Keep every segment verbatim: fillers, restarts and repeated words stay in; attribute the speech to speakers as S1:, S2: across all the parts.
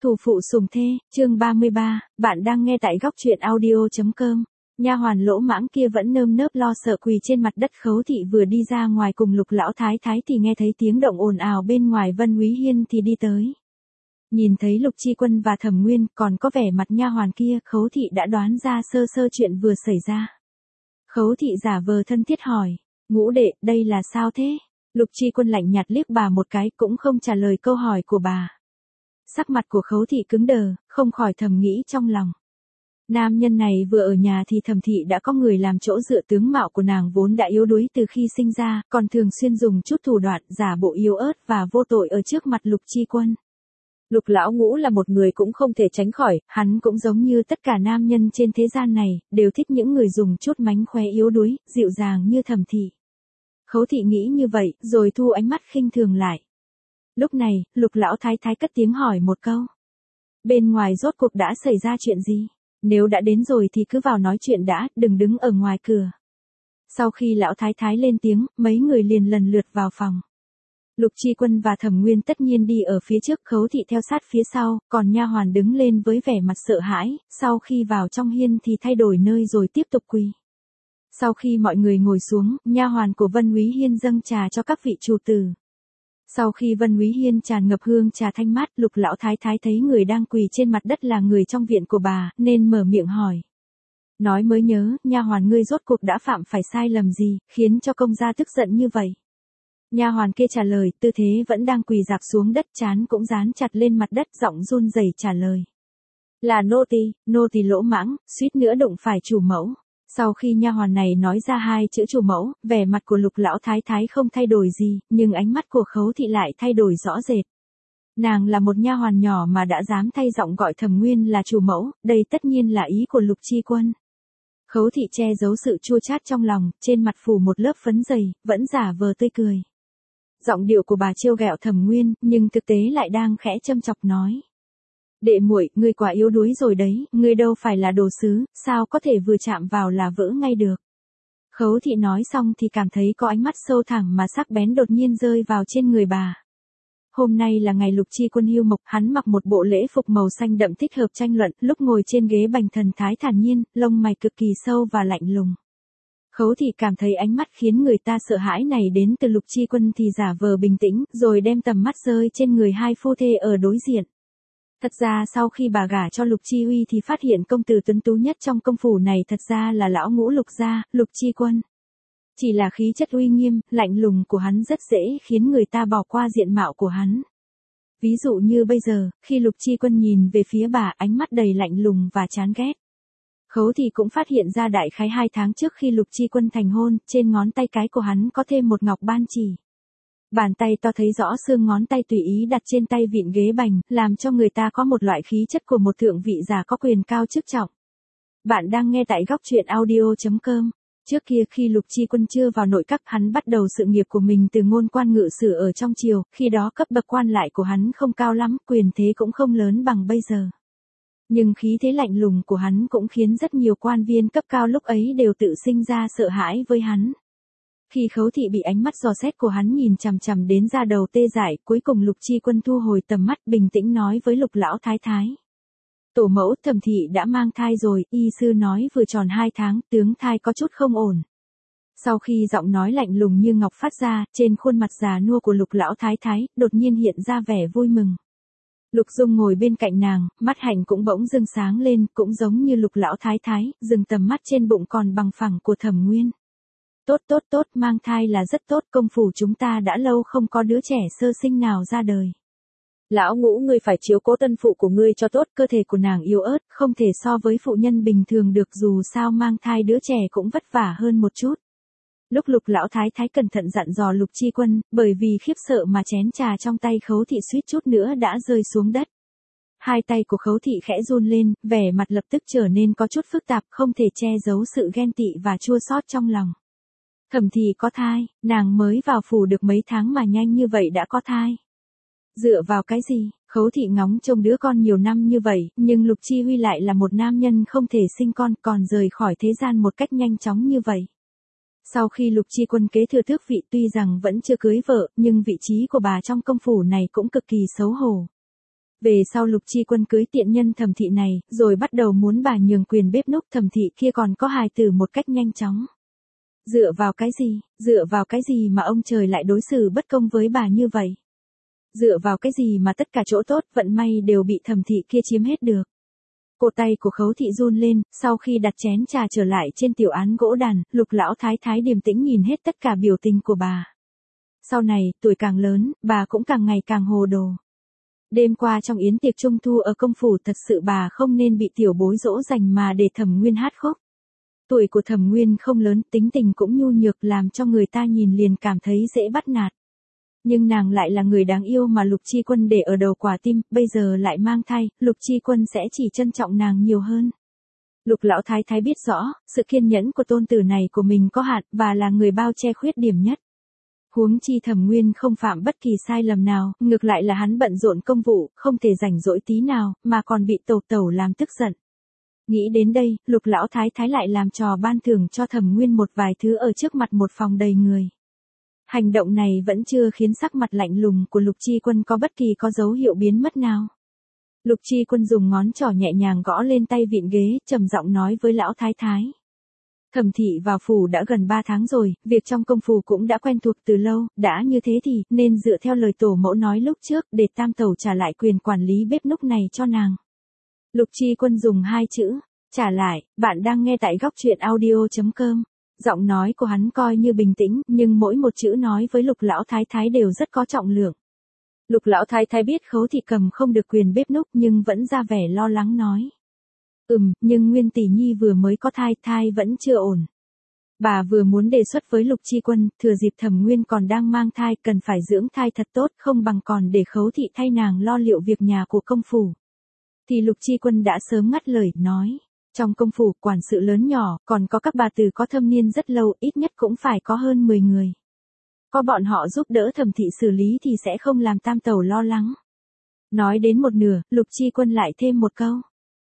S1: Thủ phụ sủng thê, chương ba mươi ba, bạn đang nghe tại góc truyện audio.com. Nha hoàn lỗ mãng kia vẫn nơm nớp lo sợ quỳ trên mặt đất. Khấu thị vừa đi ra ngoài cùng Lục lão thái thái thì nghe thấy tiếng động ồn ào bên ngoài. Vân Úy Hiên thì đi tới. Nhìn thấy Lục Chi Quân và Thẩm Nguyên còn có vẻ mặt nha hoàn kia, Khấu thị đã đoán ra sơ sơ chuyện vừa xảy ra. Khấu thị giả vờ thân thiết hỏi, ngũ đệ, đây là sao thế? Lục Chi Quân lạnh nhạt liếc bà một cái cũng không trả lời câu hỏi của bà. Sắc mặt của Khấu thị cứng đờ, không khỏi thầm nghĩ trong lòng. Nam nhân này vừa ở nhà thì Thẩm thị đã có người làm chỗ dựa. Tướng mạo của nàng vốn đã yếu đuối từ khi sinh ra, còn thường xuyên dùng chút thủ đoạn giả bộ yếu ớt và vô tội ở trước mặt Lục Chi Quân. Lục lão ngũ là một người cũng không thể tránh khỏi, hắn cũng giống như tất cả nam nhân trên thế gian này, đều thích những người dùng chút mánh khóe yếu đuối, dịu dàng như Thẩm thị. Khấu thị nghĩ như vậy, rồi thu ánh mắt khinh thường lại. Lúc này, Lục lão thái thái cất tiếng hỏi một câu. Bên ngoài rốt cuộc đã xảy ra chuyện gì? Nếu đã đến rồi thì cứ vào nói chuyện đã, đừng đứng ở ngoài cửa. Sau khi lão thái thái lên tiếng, mấy người liền lần lượt vào phòng. Lục Chi Quân và Thẩm Nguyên tất nhiên đi ở phía trước, Khấu thị theo sát phía sau, còn nha hoàn đứng lên với vẻ mặt sợ hãi, sau khi vào trong hiên thì thay đổi nơi rồi tiếp tục quỳ. Sau khi mọi người ngồi xuống, nha hoàn của Vân Úy Hiên dâng trà cho các vị chủ tử. Sau khi Vân Úy Hiên tràn ngập hương trà thanh mát, Lục lão thái thái thấy người đang quỳ trên mặt đất là người trong viện của bà, nên mở miệng hỏi. Nói mới nhớ, nha hoàn ngươi rốt cuộc đã phạm phải sai lầm gì, khiến cho công gia tức giận như vậy? Nha hoàn kia trả lời, tư thế vẫn đang quỳ rạp xuống đất, trán cũng dán chặt lên mặt đất, giọng run rẩy trả lời. Là nô tỳ, nô tỳ lỗ mãng, suýt nữa đụng phải chủ mẫu. Sau khi nha hoàn này nói ra hai chữ chủ mẫu, vẻ mặt của Lục lão thái thái không thay đổi gì, nhưng ánh mắt của Khấu thị lại thay đổi rõ rệt. Nàng là một nha hoàn nhỏ mà đã dám thay giọng gọi Thẩm Nguyên là chủ mẫu, đây tất nhiên là ý của Lục Chi Quân. Khấu thị che giấu sự chua chát trong lòng, trên mặt phủ một lớp phấn dày, vẫn giả vờ tươi cười. Giọng điệu của bà trêu ghẹo Thẩm Nguyên, nhưng thực tế lại đang khẽ châm chọc nói. Đệ muội, ngươi quá yếu đuối rồi đấy, ngươi đâu phải là đồ sứ, sao có thể vừa chạm vào là vỡ ngay được. Khấu thị nói xong thì cảm thấy có ánh mắt sâu thẳm mà sắc bén đột nhiên rơi vào trên người bà. Hôm nay là ngày Lục Chi Quân hưu mộc, hắn mặc một bộ lễ phục màu xanh đậm thích hợp tranh luận, lúc ngồi trên ghế bành thần thái thản nhiên, lông mày cực kỳ sâu và lạnh lùng. Khấu thị cảm thấy ánh mắt khiến người ta sợ hãi này đến từ Lục Chi Quân thì giả vờ bình tĩnh, rồi đem tầm mắt rơi trên người hai phu thê ở đối diện. Thật ra sau khi bà gả cho Lục Chi Huy thì phát hiện công tử tuấn tú nhất trong công phủ này thật ra là lão ngũ Lục gia, Lục Chi Quân. Chỉ là khí chất uy nghiêm, lạnh lùng của hắn rất dễ khiến người ta bỏ qua diện mạo của hắn. Ví dụ như bây giờ, khi Lục Chi Quân nhìn về phía bà, ánh mắt đầy lạnh lùng và chán ghét. Khấu thì cũng phát hiện ra đại khái hai tháng trước khi Lục Chi Quân thành hôn, trên ngón tay cái của hắn có thêm một ngọc ban chỉ. Bàn tay to thấy rõ xương ngón tay tùy ý đặt trên tay vịn ghế bành, làm cho người ta có một loại khí chất của một thượng vị giả có quyền cao chức trọng. Bạn đang nghe tại góc truyện audio.com. Trước kia khi Lục Chi Quân chưa vào nội các, hắn bắt đầu sự nghiệp của mình từ ngôn quan ngự sử ở trong triều, khi đó cấp bậc quan lại của hắn không cao lắm, quyền thế cũng không lớn bằng bây giờ. Nhưng khí thế lạnh lùng của hắn cũng khiến rất nhiều quan viên cấp cao lúc ấy đều tự sinh ra sợ hãi với hắn. Khi Khấu thị bị ánh mắt dò xét của hắn nhìn chằm chằm đến da đầu tê dại, cuối cùng Lục Chi Quân thu hồi tầm mắt, bình tĩnh nói với Lục lão thái thái. Tổ mẫu, Thẩm thị đã mang thai rồi, y sư nói vừa tròn hai tháng, tướng thai có chút không ổn. Sau khi giọng nói lạnh lùng như ngọc phát ra, trên khuôn mặt già nua của Lục lão thái thái, đột nhiên hiện ra vẻ vui mừng. Lục Dung ngồi bên cạnh nàng, mắt hạnh cũng bỗng dưng sáng lên, cũng giống như Lục lão thái thái, dừng tầm mắt trên bụng còn bằng phẳng của Thẩm Nguyên. Tốt tốt tốt, mang thai là rất tốt, công phủ chúng ta đã lâu không có đứa trẻ sơ sinh nào ra đời. Lão ngũ, ngươi phải chiếu cố tân phụ của ngươi cho tốt, cơ thể của nàng yếu ớt, không thể so với phụ nhân bình thường được, dù sao mang thai đứa trẻ cũng vất vả hơn một chút. Lúc Lục lão thái thái cẩn thận dặn dò Lục Chi Quân, bởi vì khiếp sợ mà chén trà trong tay Khấu thị suýt chút nữa đã rơi xuống đất. Hai tay của Khấu thị khẽ run lên, vẻ mặt lập tức trở nên có chút phức tạp, không thể che giấu sự ghen tị và chua xót trong lòng. Thẩm thị có thai, nàng mới vào phủ được mấy tháng mà nhanh như vậy đã có thai. Dựa vào cái gì? Khấu thị ngóng trông đứa con nhiều năm như vậy, nhưng Lục Chi Huy lại là một nam nhân không thể sinh con, còn rời khỏi thế gian một cách nhanh chóng như vậy. Sau khi Lục Chi Quân kế thừa tước vị, tuy rằng vẫn chưa cưới vợ, nhưng vị trí của bà trong công phủ này cũng cực kỳ xấu hổ. Về sau Lục Chi Quân cưới tiện nhân Thẩm thị này, rồi bắt đầu muốn bà nhường quyền bếp núc, Thẩm thị kia còn có hài tử một cách nhanh chóng. Dựa vào cái gì, dựa vào cái gì mà ông trời lại đối xử bất công với bà như vậy? Dựa vào cái gì mà tất cả chỗ tốt, vận may đều bị Thẩm thị kia chiếm hết được? Cổ tay của Khấu thị run lên, sau khi đặt chén trà trở lại trên tiểu án gỗ đàn, Lục lão thái thái điềm tĩnh nhìn hết tất cả biểu tình của bà. Sau này, tuổi càng lớn, bà cũng càng ngày càng hồ đồ. Đêm qua trong yến tiệc trung thu ở công phủ, thật sự bà không nên bị tiểu bối dỗ dành mà để Thẩm Nguyên hát khúc. Tuổi của Thẩm Nguyên không lớn, tính tình cũng nhu nhược, làm cho người ta nhìn liền cảm thấy dễ bắt nạt. Nhưng nàng lại là người đáng yêu mà Lục Chi Quân để ở đầu quả tim, bây giờ lại mang thai, Lục Chi Quân sẽ chỉ trân trọng nàng nhiều hơn. Lục lão thái thái biết rõ, sự kiên nhẫn của tôn tử này của mình có hạn, và là người bao che khuyết điểm nhất. Huống chi Thẩm Nguyên không phạm bất kỳ sai lầm nào, ngược lại là hắn bận rộn công vụ, không thể rảnh rỗi tí nào, mà còn bị tẩu tẩu làm tức giận. Nghĩ đến đây, Lục lão thái thái lại làm trò ban thưởng cho Thẩm Nguyên một vài thứ ở trước mặt một phòng đầy người. Hành động này vẫn chưa khiến sắc mặt lạnh lùng của Lục Chi Quân có bất kỳ có dấu hiệu biến mất nào. Lục Chi Quân dùng ngón trỏ nhẹ nhàng gõ lên tay vịn ghế, trầm giọng nói với lão thái thái. Thẩm thị vào phủ đã gần ba tháng rồi, việc trong công phủ cũng đã quen thuộc từ lâu, đã như thế thì nên dựa theo lời tổ mẫu nói lúc trước để tam tẩu trả lại quyền quản lý bếp núc này cho nàng. Lục Chi Quân dùng hai chữ, trả lại, bạn đang nghe tại góc truyện audio chấm com. Giọng nói của hắn coi như bình tĩnh, nhưng mỗi một chữ nói với Lục lão thái thái đều rất có trọng lượng. Lục lão thái thái biết Khấu thị cầm không được quyền bếp núc nhưng vẫn ra vẻ lo lắng nói. Ừm, nhưng Nguyên tỷ nhi vừa mới có thai, thai vẫn chưa ổn. Bà vừa muốn đề xuất với Lục Chi Quân, thừa dịp Thẩm Nguyên còn đang mang thai, cần phải dưỡng thai thật tốt, không bằng còn để Khấu thị thay nàng lo liệu việc nhà của công phủ. Thì Lục Chi Quân đã sớm ngắt lời, nói. Trong công phủ, quản sự lớn nhỏ, còn có các bà tử có thâm niên rất lâu, ít nhất cũng phải có hơn mười người. Có bọn họ giúp đỡ Thẩm thị xử lý thì sẽ không làm tam tẩu lo lắng. Nói đến một nửa, Lục Chi Quân lại thêm một câu.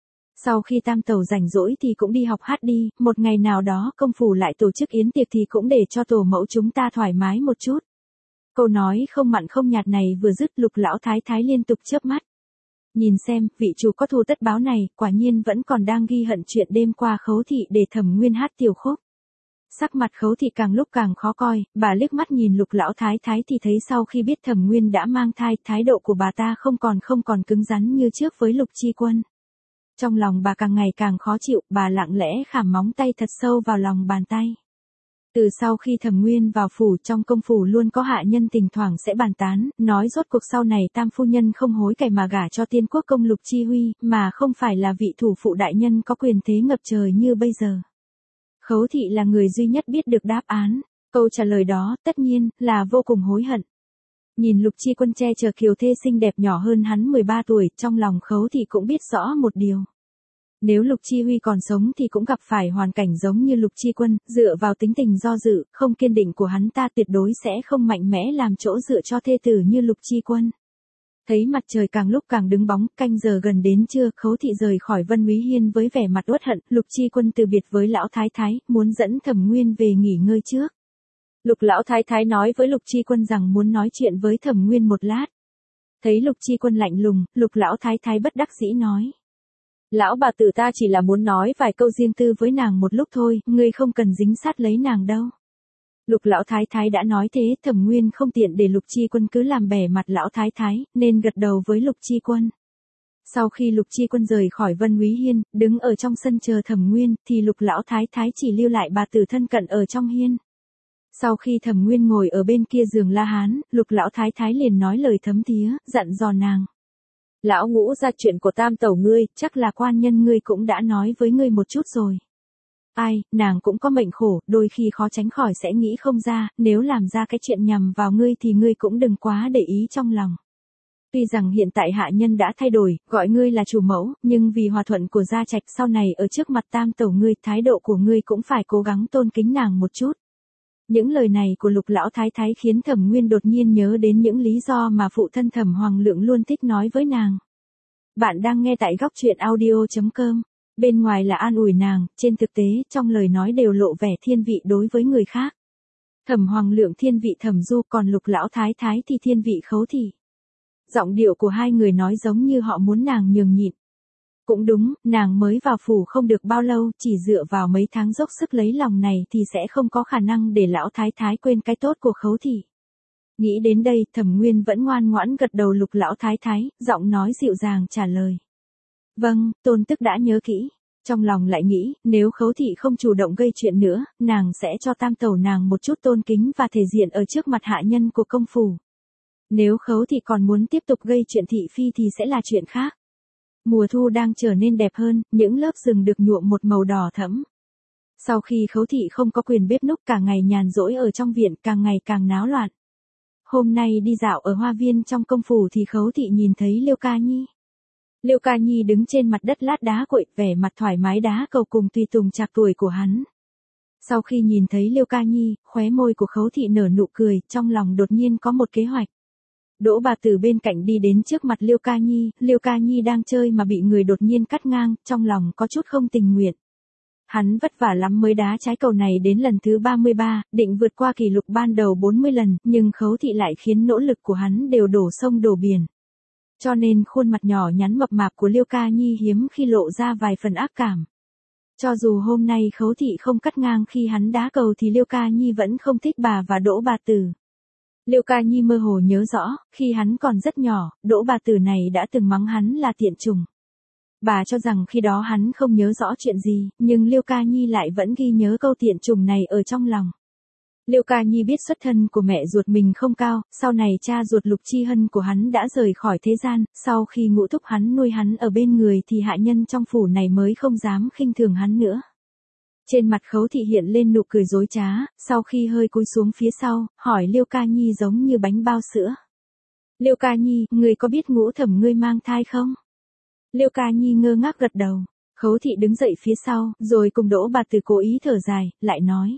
S1: Sau khi tam tẩu rảnh rỗi thì cũng đi học hát đi, một ngày nào đó công phủ lại tổ chức yến tiệc thì cũng để cho tổ mẫu chúng ta thoải mái một chút. Câu nói không mặn không nhạt này vừa dứt, Lục lão thái thái liên tục chớp mắt. Nhìn xem, vị chủ có thù tất báo này, quả nhiên vẫn còn đang ghi hận chuyện đêm qua Khấu thị để Thẩm Nguyên hát tiểu khúc. Sắc mặt Khấu thị càng lúc càng khó coi, bà liếc mắt nhìn Lục lão thái thái thì thấy sau khi biết Thẩm Nguyên đã mang thai, thái độ của bà ta không còn không còn cứng rắn như trước với Lục Chi Quân. Trong lòng bà càng ngày càng khó chịu, bà lặng lẽ khảm móng tay thật sâu vào lòng bàn tay. Từ sau khi Thẩm Nguyên vào phủ, trong công phủ luôn có hạ nhân thỉnh thoảng sẽ bàn tán, nói rốt cuộc sau này tam phu nhân không hối cải mà gả cho tiên quốc công Lục Chi Huy, mà không phải là vị thủ phụ đại nhân có quyền thế ngập trời như bây giờ. Khấu thị là người duy nhất biết được đáp án, câu trả lời đó, tất nhiên, là vô cùng hối hận. Nhìn Lục Chi Quân che chở kiều thê xinh đẹp nhỏ hơn hắn mười ba tuổi, trong lòng Khấu thị cũng biết rõ một điều. Nếu Lục Chi Huy còn sống thì cũng gặp phải hoàn cảnh giống như Lục Chi Quân, dựa vào tính tình do dự, không kiên định của hắn ta tuyệt đối sẽ không mạnh mẽ làm chỗ dựa cho thê tử như Lục Chi Quân. Thấy mặt trời càng lúc càng đứng bóng, canh giờ gần đến trưa, Khấu thị rời khỏi Vân Úy Hiên với vẻ mặt uất hận, Lục Chi Quân từ biệt với lão thái thái, muốn dẫn Thẩm Nguyên về nghỉ ngơi trước. Lục lão thái thái nói với Lục Chi Quân rằng muốn nói chuyện với Thẩm Nguyên một lát. Thấy Lục Chi Quân lạnh lùng, Lục lão thái thái bất đắc dĩ nói. Lão bà tử ta chỉ là muốn nói vài câu riêng tư với nàng một lúc thôi, ngươi không cần dính sát lấy nàng đâu. Lục lão thái thái đã nói thế, Thẩm Nguyên không tiện để Lục Chi Quân cứ làm bẻ mặt lão thái thái, nên gật đầu với Lục Chi Quân. Sau khi Lục Chi Quân rời khỏi Vân Úy Hiên, đứng ở trong sân chờ Thẩm Nguyên, thì Lục lão thái thái chỉ lưu lại bà tử thân cận ở trong hiên. Sau khi Thẩm Nguyên ngồi ở bên kia giường La Hán, Lục lão thái thái liền nói lời thấm thía, dặn dò nàng. Lão Ngũ ra chuyện của tam tẩu ngươi, chắc là quan nhân ngươi cũng đã nói với ngươi một chút rồi. Ai, nàng cũng có mệnh khổ, đôi khi khó tránh khỏi sẽ nghĩ không ra, nếu làm ra cái chuyện nhằm vào ngươi thì ngươi cũng đừng quá để ý trong lòng. Tuy rằng hiện tại hạ nhân đã thay đổi, gọi ngươi là chủ mẫu, nhưng vì hòa thuận của gia trạch sau này ở trước mặt tam tẩu ngươi, thái độ của ngươi cũng phải cố gắng tôn kính nàng một chút. Những lời này của Lục lão thái thái khiến Thẩm Nguyên đột nhiên nhớ đến những lý do mà phụ thân Thẩm Hoàng Lượng luôn thích nói với nàng. Bạn đang nghe tại góc truyện audio chấm com. Bên ngoài là an ủi nàng, trên thực tế, trong lời nói đều lộ vẻ thiên vị đối với người khác. Thẩm Hoàng Lượng thiên vị Thẩm Du, còn Lục lão thái thái thì thiên vị Khấu thị. Giọng điệu của hai người nói giống như họ muốn nàng nhường nhịn. Cũng đúng, nàng mới vào phủ không được bao lâu, chỉ dựa vào mấy tháng dốc sức lấy lòng này thì sẽ không có khả năng để lão thái thái quên cái tốt của Khấu thị. Nghĩ đến đây, Thẩm Nguyên vẫn ngoan ngoãn gật đầu. Lục lão thái thái, giọng nói dịu dàng trả lời. Vâng, tôn tức đã nhớ kỹ. Trong lòng lại nghĩ, nếu Khấu thị không chủ động gây chuyện nữa, nàng sẽ cho tam tẩu nàng một chút tôn kính và thể diện ở trước mặt hạ nhân của công phủ. Nếu Khấu thị còn muốn tiếp tục gây chuyện thị phi thì sẽ là chuyện khác. Mùa thu đang trở nên đẹp hơn, những lớp rừng được nhuộm một màu đỏ thẫm. Sau khi Khấu thị không có quyền bếp núc, cả ngày nhàn rỗi ở trong viện, càng ngày càng náo loạn. Hôm nay đi dạo ở hoa viên trong công phủ thì Khấu thị nhìn thấy Liêu Ca Nhi. Liêu Ca Nhi đứng trên mặt đất lát đá cuội, vẻ mặt thoải mái đá cầu cùng tùy tùng trạc tuổi của hắn. Sau khi nhìn thấy Liêu Ca Nhi, khóe môi của Khấu thị nở nụ cười, trong lòng đột nhiên có một kế hoạch. Đỗ bà từ bên cạnh đi đến trước mặt Liêu Ca Nhi, Liêu Ca Nhi đang chơi mà bị người đột nhiên cắt ngang, trong lòng có chút không tình nguyện. Hắn vất vả lắm mới đá trái cầu này đến lần thứ ba mươi ba, định vượt qua kỷ lục ban đầu bốn mươi lần, nhưng Khấu thị lại khiến nỗ lực của hắn đều đổ sông đổ biển. Cho nên khuôn mặt nhỏ nhắn mập mạp của Liêu Ca Nhi hiếm khi lộ ra vài phần ác cảm. Cho dù hôm nay Khấu thị không cắt ngang khi hắn đá cầu thì Liêu Ca Nhi vẫn không thích bà và Đỗ bà tử. Liêu Ca Nhi mơ hồ nhớ rõ, khi hắn còn rất nhỏ, Đỗ bà tử này đã từng mắng hắn là tiện chủng. Bà cho rằng khi đó hắn không nhớ rõ chuyện gì, nhưng Liêu Ca Nhi lại vẫn ghi nhớ câu tiện chủng này ở trong lòng. Liêu Ca Nhi biết xuất thân của mẹ ruột mình không cao, sau này cha ruột Lục Chi Hân của hắn đã rời khỏi thế gian, sau khi ngũ thúc hắn nuôi hắn ở bên người thì hạ nhân trong phủ này mới không dám khinh thường hắn nữa. Trên mặt Khấu thị hiện lên nụ cười dối trá, sau khi hơi cúi xuống phía sau, hỏi Liêu Ca Nhi giống như bánh bao sữa. Liêu Ca Nhi, người có biết Ngũ Thẩm ngươi mang thai không? Liêu Ca Nhi ngơ ngác gật đầu. Khấu thị đứng dậy phía sau, rồi cùng Đỗ bà từ cố ý thở dài, lại nói.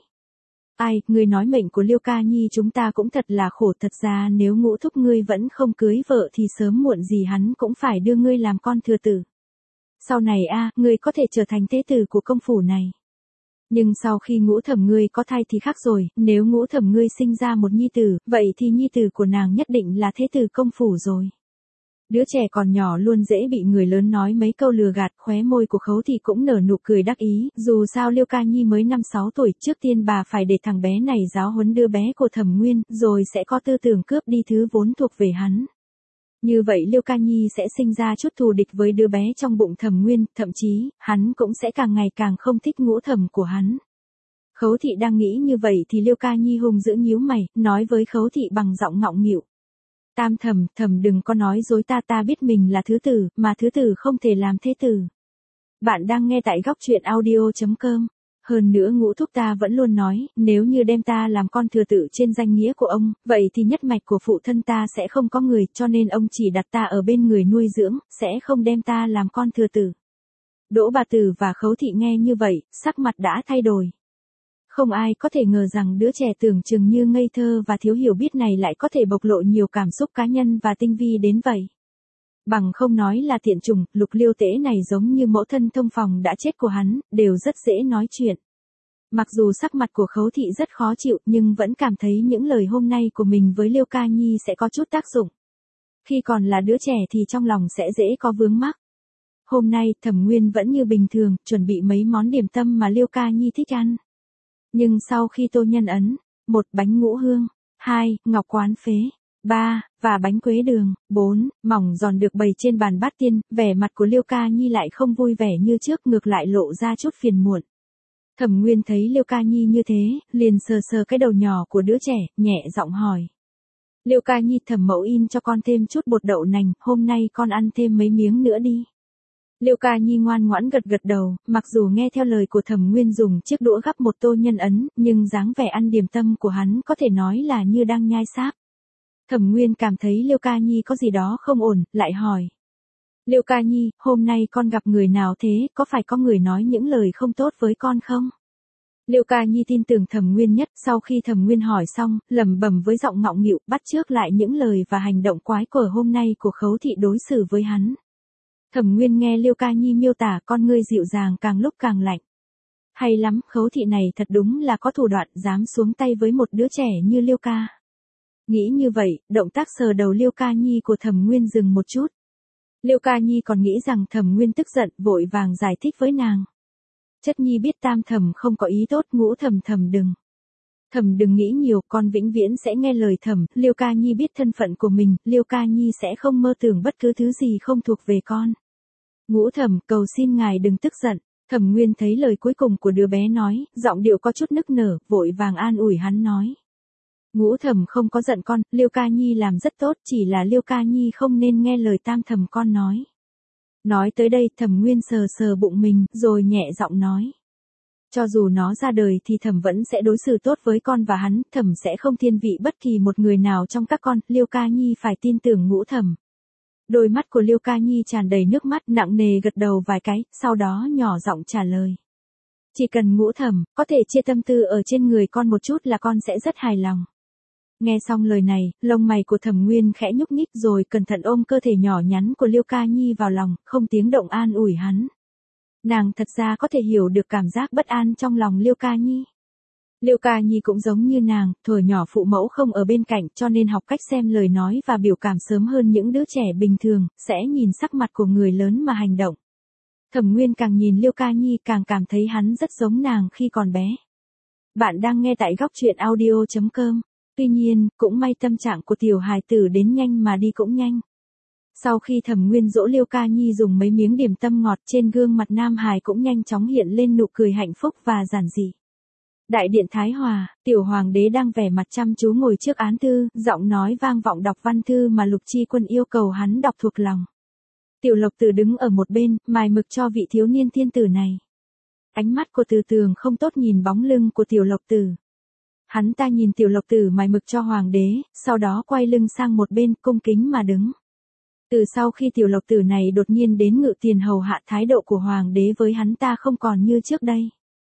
S1: Ai, ngươi nói mệnh của Liêu Ca Nhi chúng ta cũng thật là khổ, thật ra nếu ngũ thúc ngươi vẫn không cưới vợ thì sớm muộn gì hắn cũng phải đưa ngươi làm con thừa tử. Sau này a, ngươi có thể trở thành thế tử của công phủ này. Nhưng sau khi Ngũ Thẩm ngươi có thai thì khác rồi, nếu Ngũ Thẩm ngươi sinh ra một nhi tử, vậy thì nhi tử của nàng nhất định là thế tử công phủ rồi. Đứa trẻ còn nhỏ luôn dễ bị người lớn nói mấy câu lừa gạt, khóe môi của Khấu thị cũng nở nụ cười đắc ý, dù sao Liêu Ca Nhi mới năm sáu tuổi, trước tiên bà phải để thằng bé này giáo huấn đứa bé của Thẩm Nguyên, rồi sẽ có tư tưởng cướp đi thứ vốn thuộc về hắn. Như vậy Liêu Ca Nhi sẽ sinh ra chút thù địch với đứa bé trong bụng Thẩm Nguyên, thậm chí, hắn cũng sẽ càng ngày càng không thích Ngũ Thẩm của hắn. Khấu thị đang nghĩ như vậy thì Liêu Ca Nhi hung dữ nhíu mày, nói với Khấu thị bằng giọng ngọng nghịu. Tam thẩm, thẩm đừng có nói dối ta, ta biết mình là thứ tử, mà thứ tử không thể làm thế tử. Bạn đang nghe tại góc truyện audio chấm com. Hơn nữa Ngũ thúc ta vẫn luôn nói, nếu như đem ta làm con thừa tử trên danh nghĩa của ông, vậy thì nhất mạch của phụ thân ta sẽ không có người, cho nên ông chỉ đặt ta ở bên người nuôi dưỡng, sẽ không đem ta làm con thừa tử. Đỗ bà tử và Khấu thị nghe như vậy, sắc mặt đã thay đổi. Không ai có thể ngờ rằng đứa trẻ tưởng chừng như ngây thơ và thiếu hiểu biết này lại có thể bộc lộ nhiều cảm xúc cá nhân và tinh vi đến vậy. Bằng không nói là tiện chủng, Lục Liêu Tế này giống như mẫu thân thông phòng đã chết của hắn, đều rất dễ nói chuyện. Mặc dù sắc mặt của Khấu thị rất khó chịu nhưng vẫn cảm thấy những lời hôm nay của mình với Liêu Ca Nhi sẽ có chút tác dụng. Khi còn là đứa trẻ thì trong lòng sẽ dễ có vướng mắc. Hôm nay Thẩm Nguyên vẫn như bình thường, chuẩn bị mấy món điểm tâm mà Liêu Ca Nhi thích ăn. Nhưng sau khi tô nhân ấn, một bánh ngũ hương, hai ngọc quán phế, ba và bánh quế đường, bốn mỏng giòn được bày trên bàn bát tiên, vẻ mặt của Liêu Ca Nhi lại không vui vẻ như trước, ngược lại lộ ra chút phiền muộn. Thẩm Nguyên thấy Liêu Ca Nhi như thế, liền sờ sờ cái đầu nhỏ của đứa trẻ, nhẹ giọng hỏi. Liêu Ca Nhi, thẩm mẫu in cho con thêm chút bột đậu nành, hôm nay con ăn thêm mấy miếng nữa đi. Liêu Ca Nhi ngoan ngoãn gật gật đầu, mặc dù nghe theo lời của Thẩm Nguyên dùng chiếc đũa gắp một tô nhân ấn, nhưng dáng vẻ ăn điểm tâm của hắn có thể nói là như đang nhai sáp. Thẩm Nguyên cảm thấy Liêu Ca Nhi có gì đó không ổn, lại hỏi. Liêu Ca Nhi, hôm nay con gặp người nào thế, có phải có người nói những lời không tốt với con không? Liêu Ca Nhi tin tưởng Thẩm Nguyên nhất, sau khi Thẩm Nguyên hỏi xong, lẩm bẩm với giọng ngọng nghịu, bắt chước lại những lời và hành động quái quở hôm nay của Khấu thị đối xử với hắn. Thẩm Nguyên nghe Liêu Ca Nhi miêu tả, con ngươi dịu dàng càng lúc càng lạnh. Hay lắm, Khấu thị này thật đúng là có thủ đoạn, dám xuống tay với một đứa trẻ như Liêu Ca. Nghĩ như vậy, động tác sờ đầu Liêu Ca Nhi của Thẩm Nguyên dừng một chút. Liêu Ca Nhi còn nghĩ rằng Thẩm Nguyên tức giận, vội vàng giải thích với nàng. Chất nhi biết Tam Thẩm không có ý tốt, Ngũ Thẩm Thẩm đừng. Thẩm đừng nghĩ nhiều, con vĩnh viễn sẽ nghe lời Thẩm. Liêu Ca Nhi biết thân phận của mình, Liêu Ca Nhi sẽ không mơ tưởng bất cứ thứ gì không thuộc về con. Ngũ Thẩm, cầu xin ngài đừng tức giận. Thẩm Nguyên thấy lời cuối cùng của đứa bé nói, giọng điệu có chút nức nở, vội vàng an ủi hắn nói. Ngũ Thẩm không có giận con, Liêu Ca Nhi làm rất tốt, chỉ là Liêu Ca Nhi không nên nghe lời Tam Thẩm con nói. Nói tới đây, Thẩm Nguyên sờ sờ bụng mình, rồi nhẹ giọng nói. Cho dù nó ra đời thì Thẩm vẫn sẽ đối xử tốt với con và hắn, Thẩm sẽ không thiên vị bất kỳ một người nào trong các con, Liêu Ca Nhi phải tin tưởng Ngũ Thẩm. Đôi mắt của Liêu Ca Nhi tràn đầy nước mắt, nặng nề gật đầu vài cái, sau đó nhỏ giọng trả lời. Chỉ cần Ngũ Thẩm có thể chia tâm tư ở trên người con một chút là con sẽ rất hài lòng. Nghe xong lời này, lông mày của Thẩm Nguyên khẽ nhúc nhích rồi cẩn thận ôm cơ thể nhỏ nhắn của Liêu Ca Nhi vào lòng, không tiếng động an ủi hắn. Nàng thật ra có thể hiểu được cảm giác bất an trong lòng Liêu Ca Nhi. Liêu Ca Nhi cũng giống như nàng, thuở nhỏ phụ mẫu không ở bên cạnh cho nên học cách xem lời nói và biểu cảm sớm hơn những đứa trẻ bình thường, sẽ nhìn sắc mặt của người lớn mà hành động. Thẩm Nguyên càng nhìn Liêu Ca Nhi càng cảm thấy hắn rất giống nàng khi còn bé. Bạn đang nghe tại góc truyện audio chấm com. Tuy nhiên, cũng may tâm trạng của tiểu hài tử đến nhanh mà đi cũng nhanh. Sau khi Thẩm Nguyên dỗ Liêu Ca Nhi dùng mấy miếng điểm tâm ngọt, trên gương mặt Nam Hải cũng nhanh chóng hiện lên nụ cười hạnh phúc và giản dị. Đại điện Thái Hòa, tiểu hoàng đế đang vẻ mặt chăm chú ngồi trước án thư, giọng nói vang vọng đọc văn thư mà Lục Chi Quân yêu cầu hắn đọc thuộc lòng. Tiểu Lộc Tử đứng ở một bên, mài mực cho vị thiếu niên thiên tử này. Ánh mắt của Từ Tường không tốt nhìn bóng lưng của Tiểu Lộc Tử. Hắn ta nhìn Tiểu Lộc Tử mài mực cho hoàng đế, sau đó quay lưng sang một bên, cung kính mà đứng. Từ sau khi Tiểu Lộc Tử này đột nhiên đến ngự tiền hầu hạ, thái độ của hoàng đế với hắn ta không còn như trước đây.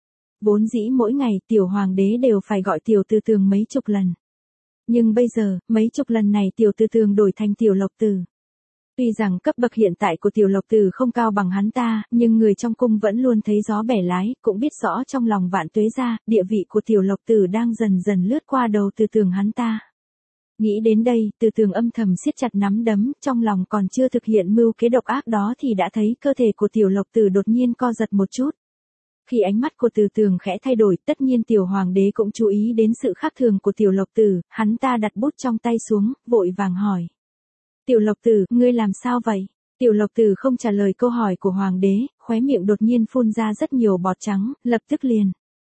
S1: Vốn dĩ mỗi ngày Tiểu Hoàng đế đều phải gọi Tiểu Từ Tường mấy chục lần. Nhưng bây giờ, mấy chục lần này Tiểu Từ Tường đổi thành Tiểu Lộc Tử. Tuy rằng cấp bậc hiện tại của Tiểu Lộc Tử không cao bằng hắn ta, nhưng người trong cung vẫn luôn thấy gió bẻ lái, cũng biết rõ trong lòng Vạn Tuế gia, địa vị của Tiểu Lộc Tử đang dần dần lướt qua đầu Từ Tường hắn ta. Nghĩ đến đây, Từ Tường âm thầm siết chặt nắm đấm, trong lòng còn chưa thực hiện mưu kế độc ác đó thì đã thấy cơ thể của Tiểu Lộc Tử đột nhiên co giật một chút. Khi ánh mắt của Từ Tường khẽ thay đổi, tất nhiên Tiểu Hoàng đế cũng chú ý đến sự khác thường của Tiểu Lộc Tử, hắn ta đặt bút trong tay xuống, vội vàng hỏi. Tiểu Lộc Tử, ngươi làm sao vậy? Tiểu Lộc Tử không trả lời câu hỏi của Hoàng đế, khóe miệng đột nhiên phun ra rất nhiều bọt trắng, lập tức liền.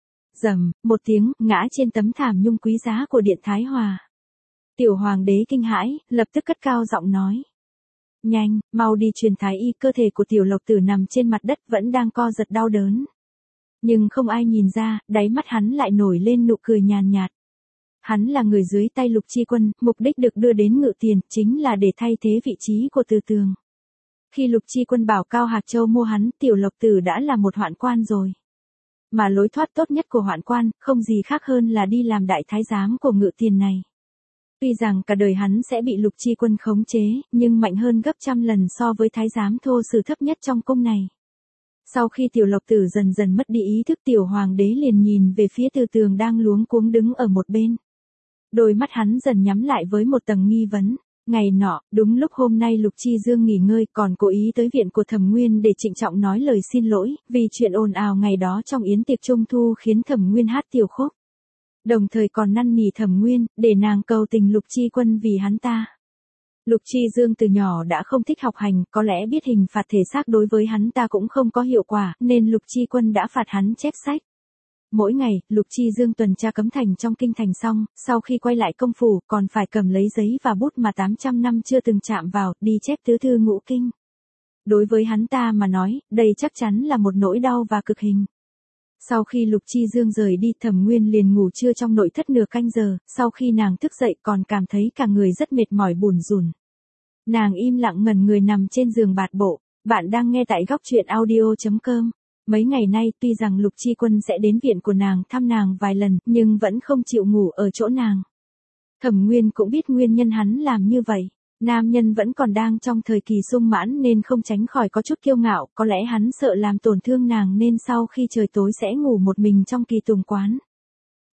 S1: Rầm, một tiếng, ngã trên tấm thảm nhung quý giá của điện Thái Hòa. Tiểu Hoàng đế kinh hãi, lập tức cất cao giọng nói. Nhanh, mau đi truyền thái y, cơ thể của Tiểu Lộc Tử nằm trên mặt đất vẫn đang co giật đau đớn. Nhưng không ai nhìn ra, đáy mắt hắn lại nổi lên nụ cười nhàn nhạt. Hắn là người dưới tay Lục Chi Quân, mục đích được đưa đến ngự tiền, chính là để thay thế vị trí của Từ Tường. Khi Lục Chi Quân bảo Cao Hạc Châu mua hắn, Tiểu Lộc Tử đã là một hoạn quan rồi. Mà lối thoát tốt nhất của hoạn quan, không gì khác hơn là đi làm đại thái giám của ngự tiền này. Tuy rằng cả đời hắn sẽ bị Lục Chi Quân khống chế, nhưng mạnh hơn gấp trăm lần so với thái giám thô sử thấp nhất trong cung này. Sau khi Tiểu Lộc Tử dần dần mất đi ý thức, Tiểu Hoàng đế liền nhìn về phía Từ Tường đang luống cuống đứng ở một bên. Đôi mắt hắn dần nhắm lại với một tầng nghi vấn. Ngày nọ, đúng lúc hôm nay Lục Chi Dương nghỉ ngơi còn cố ý tới viện của Thẩm Nguyên để trịnh trọng nói lời xin lỗi, vì chuyện ồn ào ngày đó trong yến tiệc trung thu khiến Thẩm Nguyên hát tiểu khúc. Đồng thời còn năn nỉ Thẩm Nguyên, để nàng cầu tình Lục Chi Quân vì hắn ta. Lục Chi Dương từ nhỏ đã không thích học hành, có lẽ biết hình phạt thể xác đối với hắn ta cũng không có hiệu quả, nên Lục Chi Quân đã phạt hắn chép sách. Mỗi ngày, Lục Chi Dương tuần tra cấm thành trong kinh thành xong, sau khi quay lại công phủ, còn phải cầm lấy giấy và bút mà tám trăm năm chưa từng chạm vào, đi chép tứ thư ngũ kinh. Đối với hắn ta mà nói, đây chắc chắn là một nỗi đau và cực hình. Sau khi Lục Chi Dương rời đi, Thẩm Nguyên liền ngủ trưa trong nội thất nửa canh giờ, sau khi nàng thức dậy còn cảm thấy cả người rất mệt mỏi bủn rủn. Nàng im lặng ngẩn người nằm trên giường bạt bộ. Bạn đang nghe tại góc truyện audio chấm com. Mấy ngày nay tuy rằng Lục Chi Quân sẽ đến viện của nàng thăm nàng vài lần, nhưng vẫn không chịu ngủ ở chỗ nàng. Thẩm Nguyên cũng biết nguyên nhân hắn làm như vậy. Nam nhân vẫn còn đang trong thời kỳ sung mãn nên không tránh khỏi có chút kiêu ngạo, có lẽ hắn sợ làm tổn thương nàng nên sau khi trời tối sẽ ngủ một mình trong kỳ tùng quán.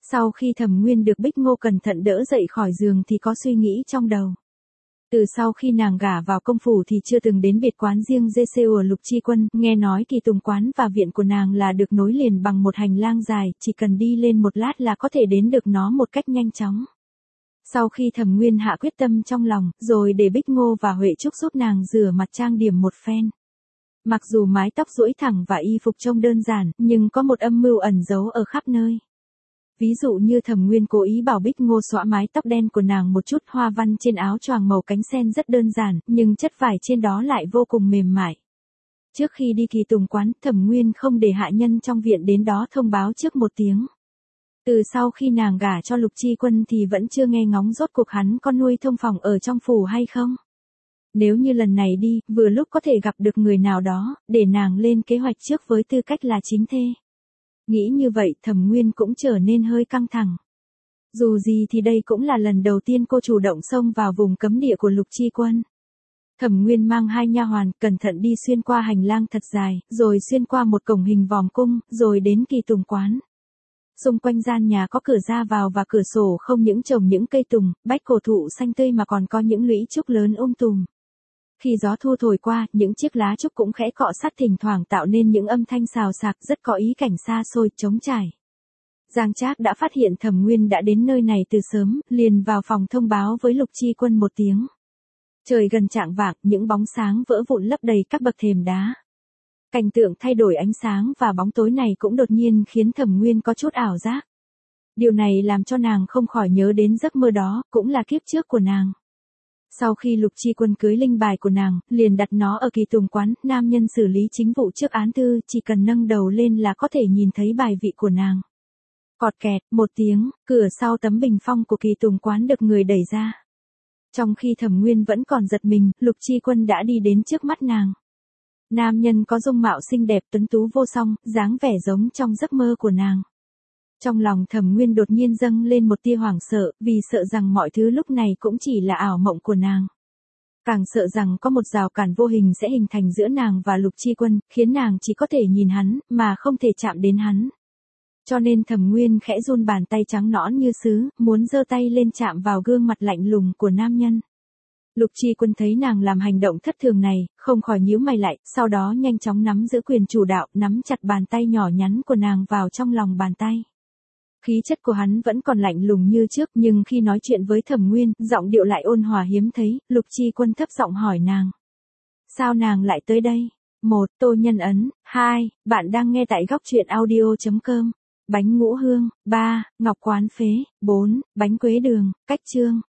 S1: Sau khi Thẩm Nguyên được Bích Ngô cẩn thận đỡ dậy khỏi giường thì có suy nghĩ trong đầu. Từ sau khi nàng gả vào công phủ thì chưa từng đến biệt quán riêng giê xê của Lục Chi Quân, nghe nói Kỳ Tùng quán và viện của nàng là được nối liền bằng một hành lang dài, chỉ cần đi lên một lát là có thể đến được nó một cách nhanh chóng. Sau khi Thẩm Nguyên hạ quyết tâm trong lòng, rồi để Bích Ngô và Huệ Trúc giúp nàng rửa mặt trang điểm một phen. Mặc dù mái tóc duỗi thẳng và y phục trông đơn giản, nhưng có một âm mưu ẩn giấu ở khắp nơi. Ví dụ như Thẩm Nguyên cố ý bảo Bích Ngô xõa mái tóc đen của nàng một chút, hoa văn trên áo choàng màu cánh sen rất đơn giản, nhưng chất vải trên đó lại vô cùng mềm mại. Trước khi đi Kỳ Tùng quán, Thẩm Nguyên không để hạ nhân trong viện đến đó thông báo trước một tiếng. Từ sau khi nàng gả cho Lục Chi Quân thì vẫn chưa nghe ngóng rốt cuộc hắn có nuôi thông phòng ở trong phủ hay không. Nếu như lần này đi, vừa lúc có thể gặp được người nào đó, để nàng lên kế hoạch trước với tư cách là chính thê. Nghĩ như vậy Thẩm Nguyên cũng trở nên hơi căng thẳng. Dù gì thì đây cũng là lần đầu tiên cô chủ động xông vào vùng cấm địa của Lục Chi Quân. Thẩm Nguyên mang hai nha hoàn, cẩn thận đi xuyên qua hành lang thật dài, rồi xuyên qua một cổng hình vòm cung, rồi đến Kỳ Tùng quán. Xung quanh gian nhà có cửa ra vào và cửa sổ không những trồng những cây tùng, bách cổ thụ xanh tươi mà còn có những lũy trúc lớn um tùm. Khi gió thu thổi qua, những chiếc lá trúc cũng khẽ cọ sát thỉnh thoảng tạo nên những âm thanh xào xạc rất có ý cảnh xa xôi, trống trải. Giang Trác đã phát hiện Thẩm Nguyên đã đến nơi này từ sớm, liền vào phòng thông báo với Lục Chi Quân một tiếng. Trời gần chạng vạng, những bóng sáng vỡ vụn lấp đầy các bậc thềm đá. Cảnh tượng thay đổi ánh sáng và bóng tối này cũng đột nhiên khiến Thẩm Nguyên có chút ảo giác. Điều này làm cho nàng không khỏi nhớ đến giấc mơ đó, cũng là kiếp trước của nàng. Sau khi Lục Chi Quân cưới linh bài của nàng, liền đặt nó ở Kỳ Tùng quán, nam nhân xử lý chính vụ trước án thư, chỉ cần nâng đầu lên là có thể nhìn thấy bài vị của nàng. Cọt kẹt, một tiếng, cửa sau tấm bình phong của Kỳ Tùng quán được người đẩy ra. Trong khi Thẩm Nguyên vẫn còn giật mình, Lục Chi Quân đã đi đến trước mắt nàng. Nam nhân có dung mạo xinh đẹp tuấn tú vô song, dáng vẻ giống trong giấc mơ của nàng. Trong lòng Thẩm Nguyên đột nhiên dâng lên một tia hoảng sợ, vì sợ rằng mọi thứ lúc này cũng chỉ là ảo mộng của nàng. Càng sợ rằng có một rào cản vô hình sẽ hình thành giữa nàng và Lục Chi Quân, khiến nàng chỉ có thể nhìn hắn, mà không thể chạm đến hắn. Cho nên Thẩm Nguyên khẽ run bàn tay trắng nõn như sứ, muốn giơ tay lên chạm vào gương mặt lạnh lùng của nam nhân. Lục Chi Quân thấy nàng làm hành động thất thường này, không khỏi nhíu mày lại, sau đó nhanh chóng nắm giữ quyền chủ đạo, nắm chặt bàn tay nhỏ nhắn của nàng vào trong lòng bàn tay. Khí chất của hắn vẫn còn lạnh lùng như trước, nhưng khi nói chuyện với Thẩm Nguyên, giọng điệu lại ôn hòa hiếm thấy. Lục Chi Quân thấp giọng hỏi nàng. Sao nàng lại tới đây? Một, Tô Nhân Ấn. Hai, bạn đang nghe tại góc truyện audio chấm com. Bánh ngũ hương. Ba, Ngọc Quán Phế. Bốn, Bánh quế đường. Cách chương.